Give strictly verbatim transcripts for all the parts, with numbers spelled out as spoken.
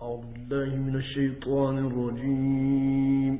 أعوذ بالله من الشيطان الرجيم.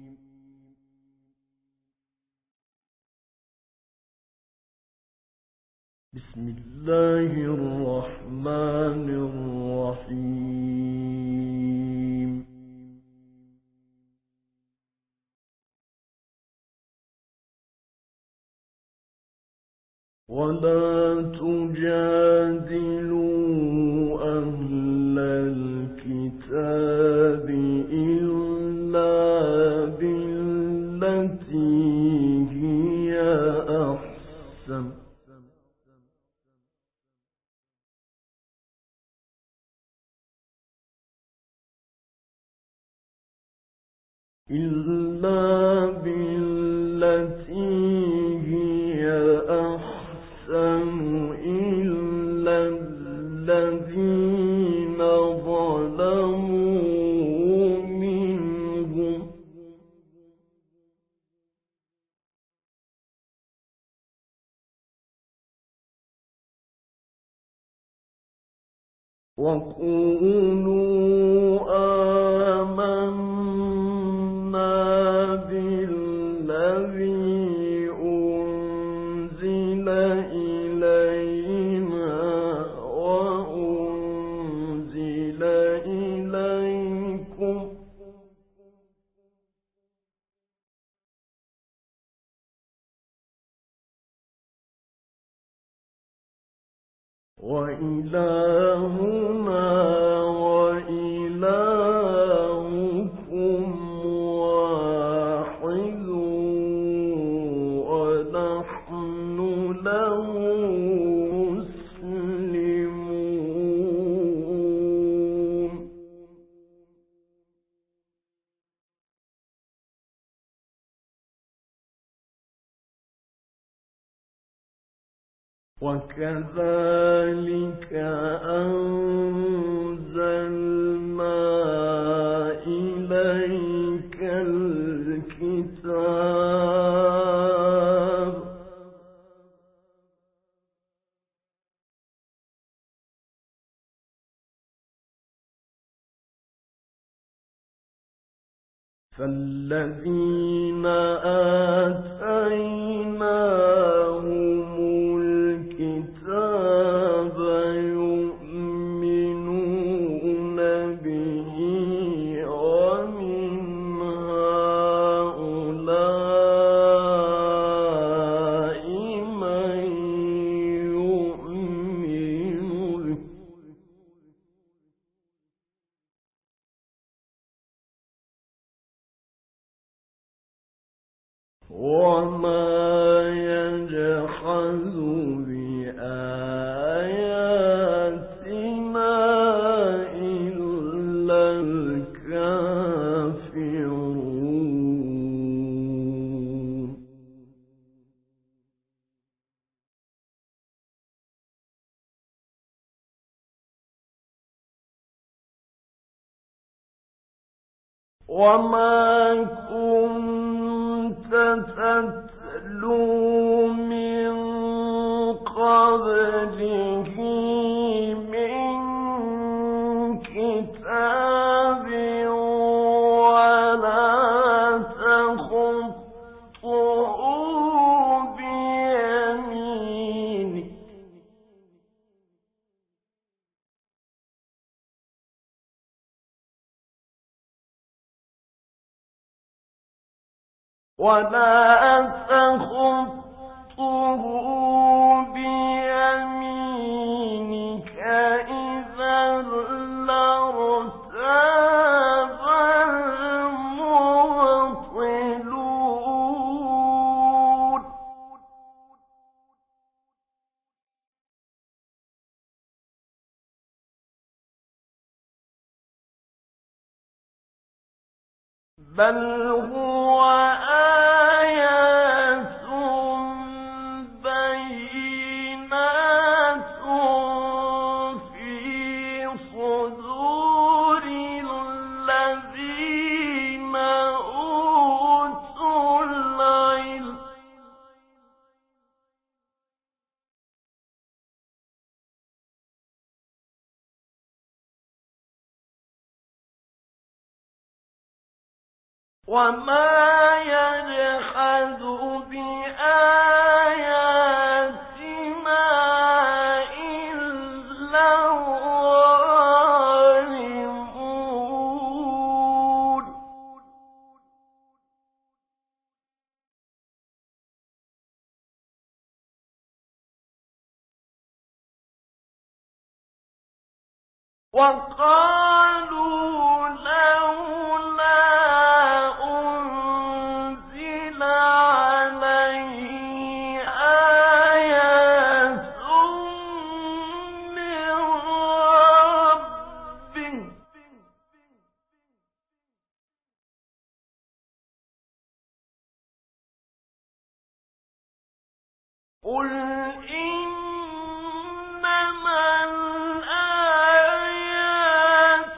بسم الله الرحمن الرحيم. ولا تجادلوا أهل الكتاب إلا بالتي هي أحسن إلا بالتي هي أحسن إلا الذين ظلموا منهم وقولوا آمنا بالذي أنزل إلينا وأنزل إليكم وإلهنا وإلهكم واحد ونحن له مسلمون. وكذلك أنزلنا إليك الكتاب فالذين آتيناهم الكتاب يؤمنون به ومن هؤلاء من يؤمن به وما يجحد بآياتنا إلا الكافرون. وما كنت تتلو من قبله من كتاب ولا تخطه بيمينك ولا تخطه بيمينك إذا لارتاب المبطلون. بل هو آيات بينات في صدور الذين أوتوا العلم. وما يجحد بآياتنا إلا الظالمون وقالوا لولا أنزل عليه آية من ربه قل إنما الآيات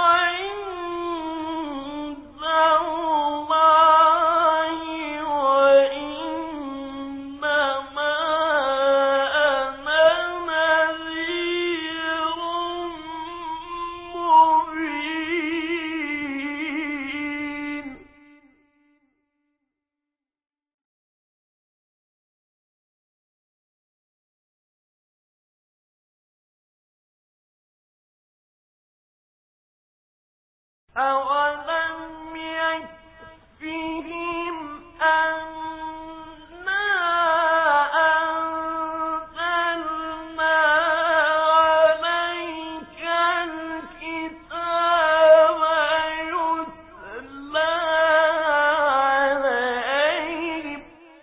عند الله وإنما أنا نذير مبين أَوَلَمْ يَكْفِهِمْ أَنَّا أَنزَلْنَا عَلَيْكَ الْكِتَابَ يُتْلَىٰ عَلَيْهِمْ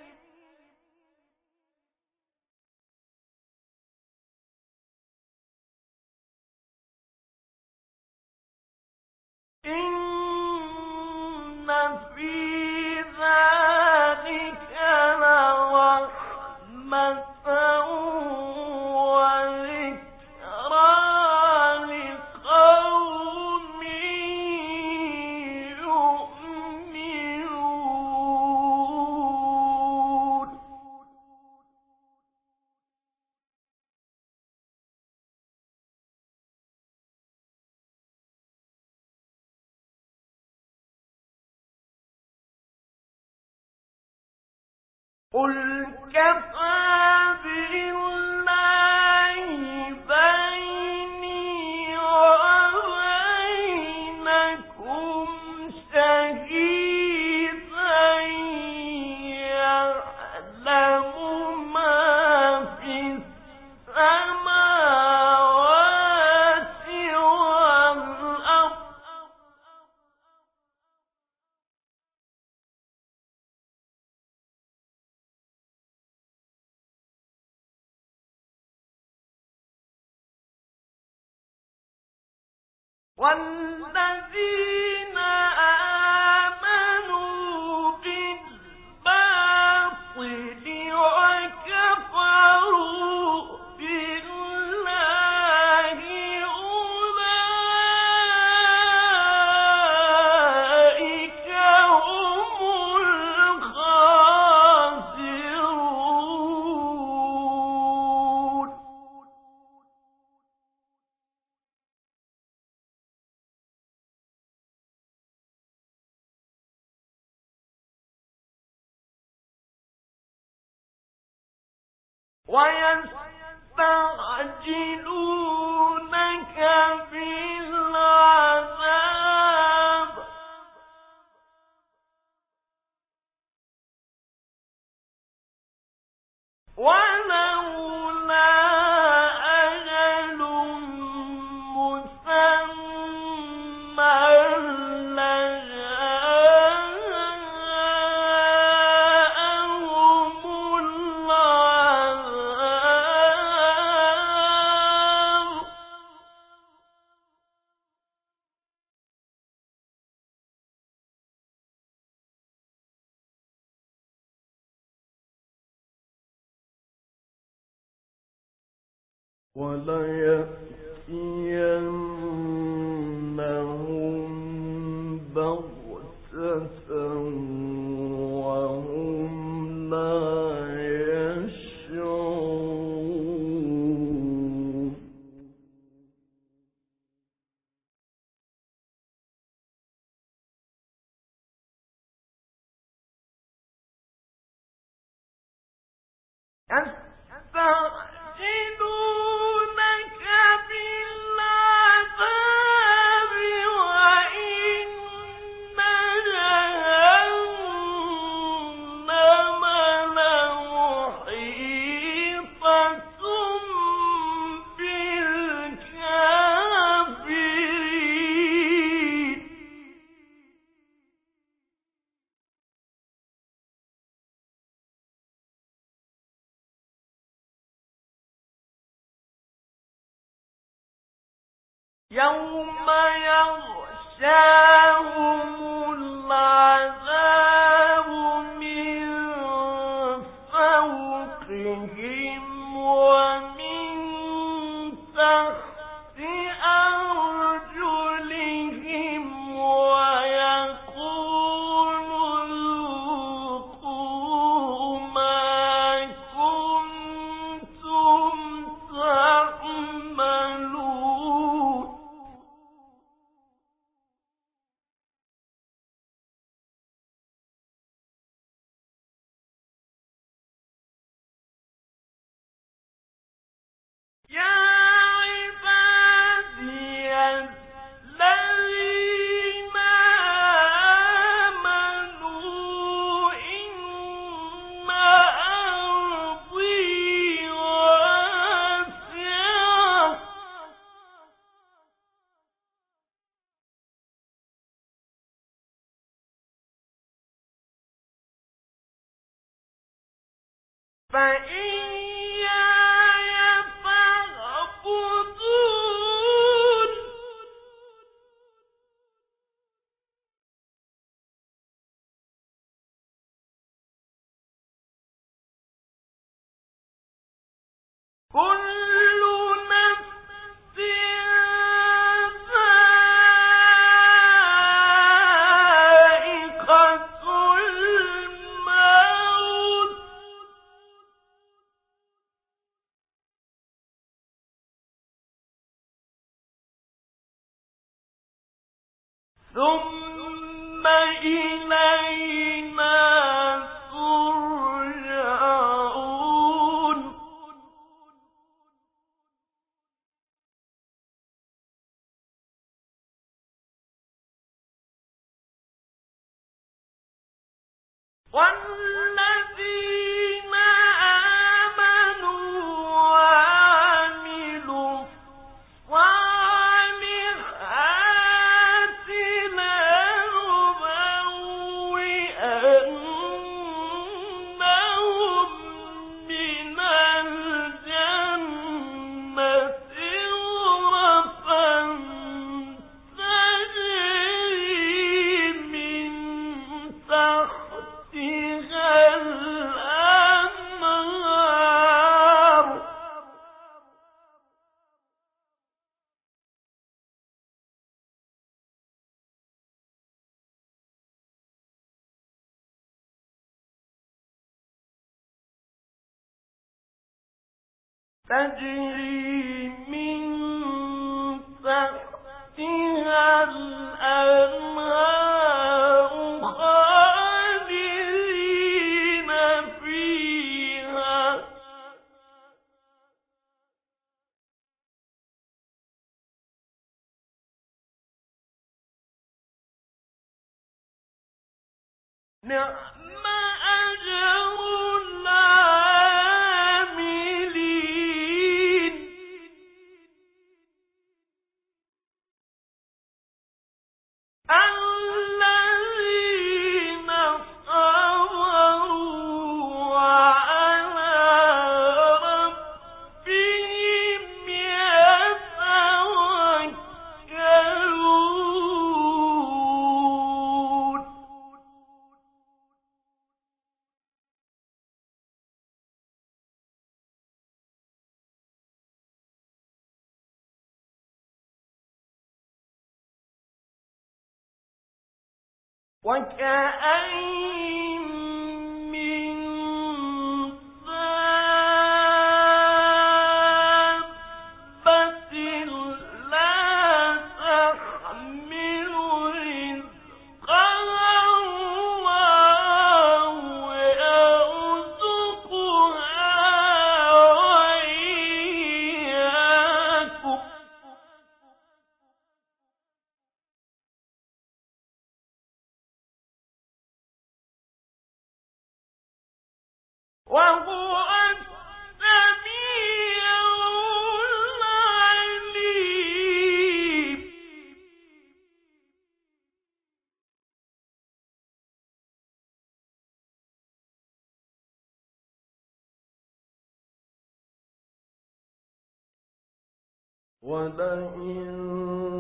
إِنَّ فِي ذَلِكَ لَرَحْمَةً وَذِكْرَىٰ لِقَوْمٍ يُؤْمِنُونَ قُلْ كَفَىٰ بِاللَّهِ بَيْنِي وَبَيْنَكُمْ شَهِيدًا يَعْلَمُ مَا فِي السَّمَاوَاتِ وَالْأَرْضِ وَالَّذِينَ آمَنُوا بِالْبَاطِلِ وَكَفَرُوا بِاللَّهِ أُولَٰئِكَ هُمُ الْخَاسِرُونَ وَيَسْتَعْجِلُونَكَ بِالْعَذَابِ وَلَوْلَا أَجَلٌ مُّسَمًّى لَّجَاءَهُمُ الْعَذَابُ وَلَيَأْتِيَنَّهُم بَغْتَةً يوم يغشاهم العذاب من فوقهم ومن تحت أرجلهم ويقول ذوقوا ما كنتم تعملون يا عبادي الذين آمنوا إن أرضي واسعة فإياي فاعبدون كل نفس ذائقة الموت ثم إلينا ترجعون والذين آمنوا وعملوا الصالحات لنبوئنهم من الجنة غرفا تجري من تحتها الأنهار تجري من تحتها الأنهار خالدين فيها نعم أجر العاملين الذين صبروا وعلى ربهم يتوكلون وكأين من دابة لا تحمل رزقها الله يرزقها وإياكم وهو السميع العليم ولئن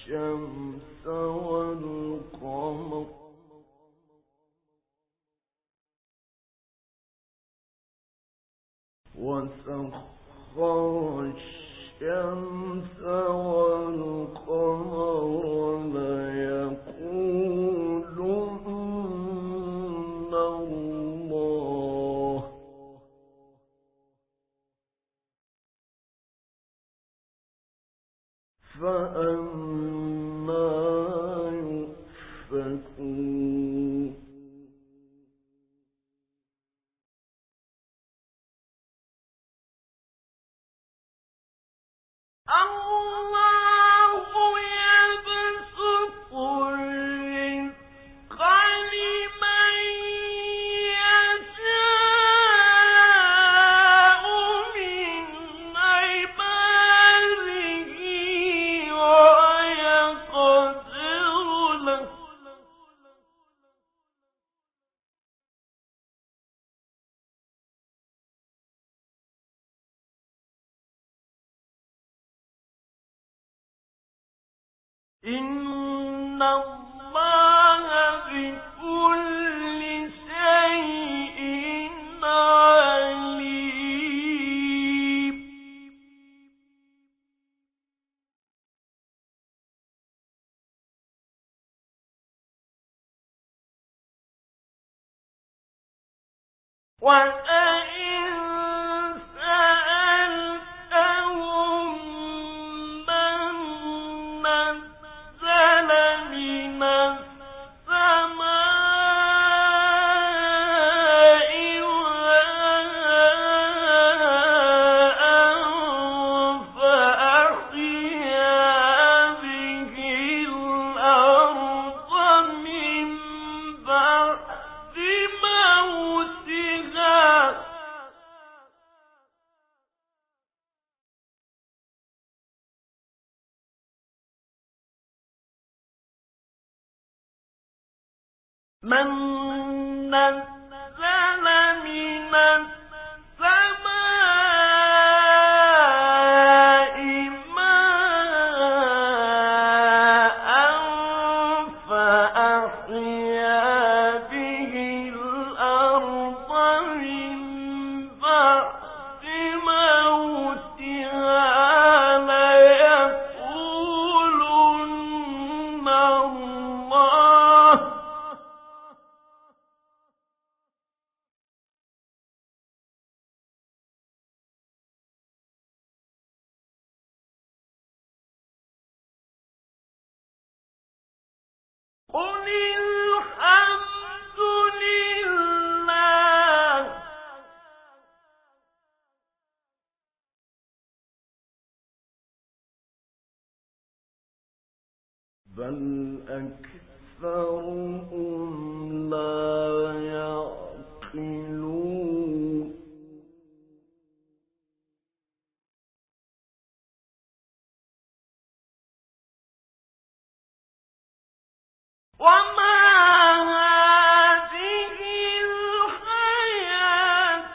الشمس والقمر وسخر الشمس والقمر ليقولن الله فأنى يؤفكون الله يبسط الرزق لمن يشاء من عباده ويقدر له إن الله بكل شيء عليم وَلَئِن سَأَلْتَهُم مَّن نَّزَّلَ مِنَ السَّمَاءِ مَاءً فَأَحْيَا بِهِ الْأَرْضَ مِن بَعْدِ مَوْتِهَا من نزل من السماء ماء فأحيا به الأرض من بعد موتها ليقولن الله قل الحمد لله بل أكثرهم لا يعقلون وما هذه الحياة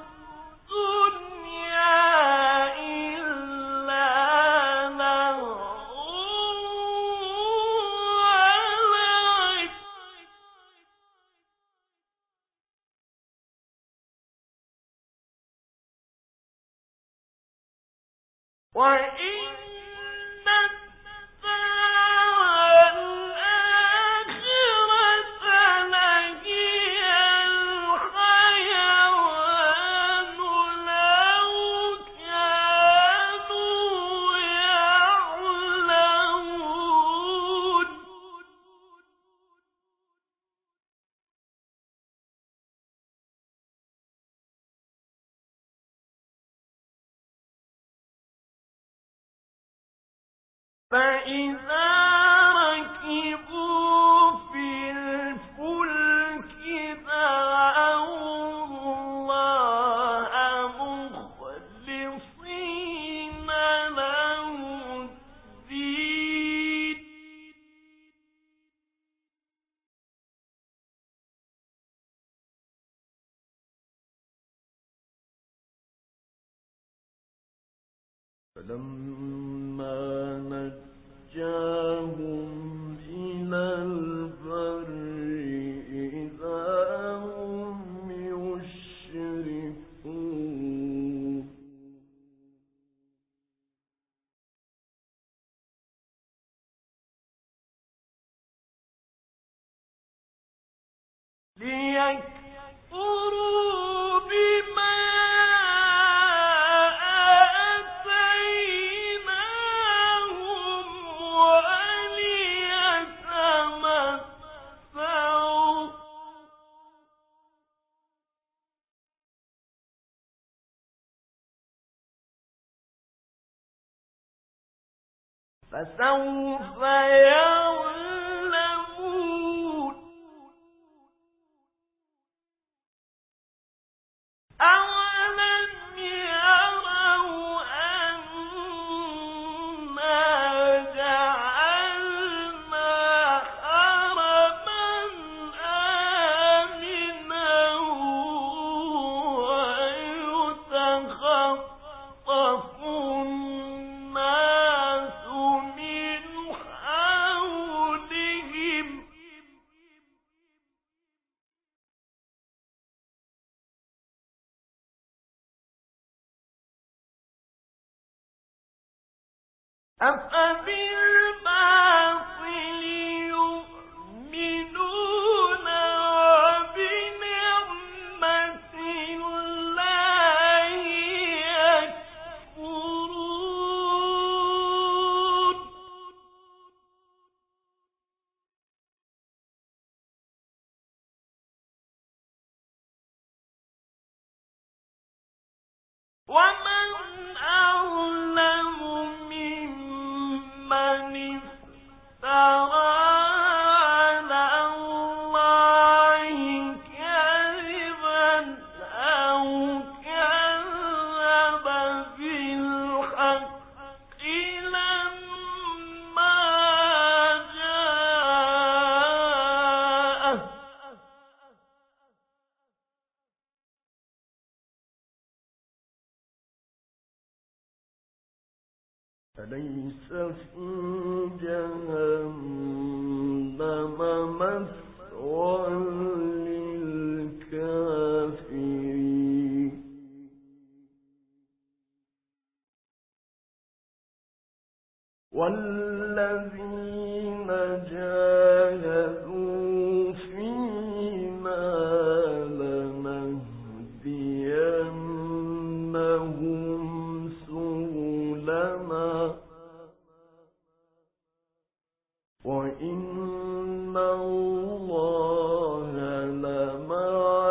الدنيا إلا لهو ولعب وإن الدار الآخرة لهي الحيوان لو كانوا يعلمون فإذا ركبوا في الفلك دعوا الله مخلصين له الدين فلما نجاهم فسوف يعلمون أولم يروا أنا جعلنا حرما آمنا ويتخطف الناس من حولهم أفبالباطل يؤمنون وبنعمة الله يكفرون ومن أظلم ممن افترى على الله كذبا أو كذب بالحق لما جاءه أليس في جهنم مثوى للكافرين والذين جاهدوا فينا لنهدينهم سبلنا وإن الله لمع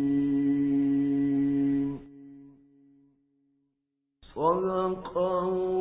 المحسنين صدق الله